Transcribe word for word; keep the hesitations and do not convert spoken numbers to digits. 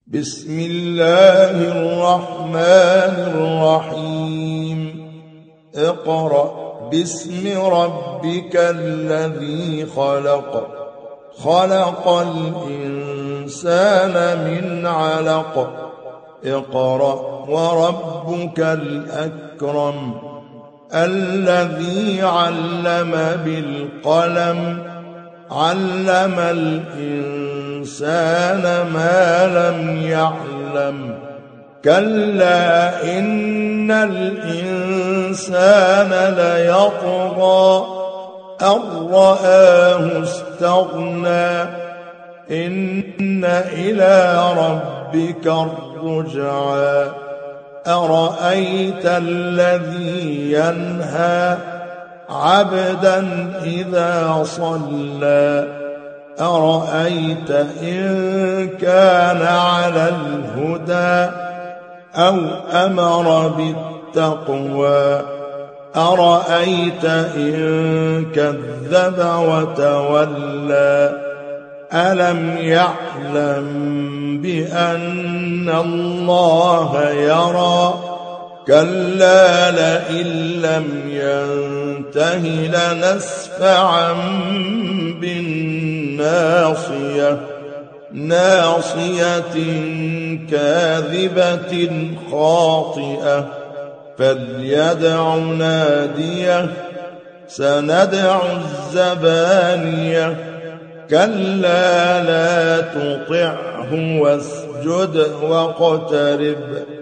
بسم الله الرحمن الرحيم اقرأ باسم ربك الذي خلق خلق الإنسان من علق اقرأ وربك الأكرم الذي علم بالقلم علم الإنسان ما لم يعلم كلا إن الإنسان ليطغى أن رآه استغنى إن إلى ربك الرجعى أرأيت الذي ينهى عبدا إذا صلى أرأيت إن كان على الهدى أو أمر بالتقوى أرأيت إن كذب وتولى ألم يعلم بأن الله يرى كلا لئن لم ينته لنسفعا بالناصية ناصية كاذبة خاطئة فليدع ناديه سندع الزبانية كلا لا تطعه واسجد واقترب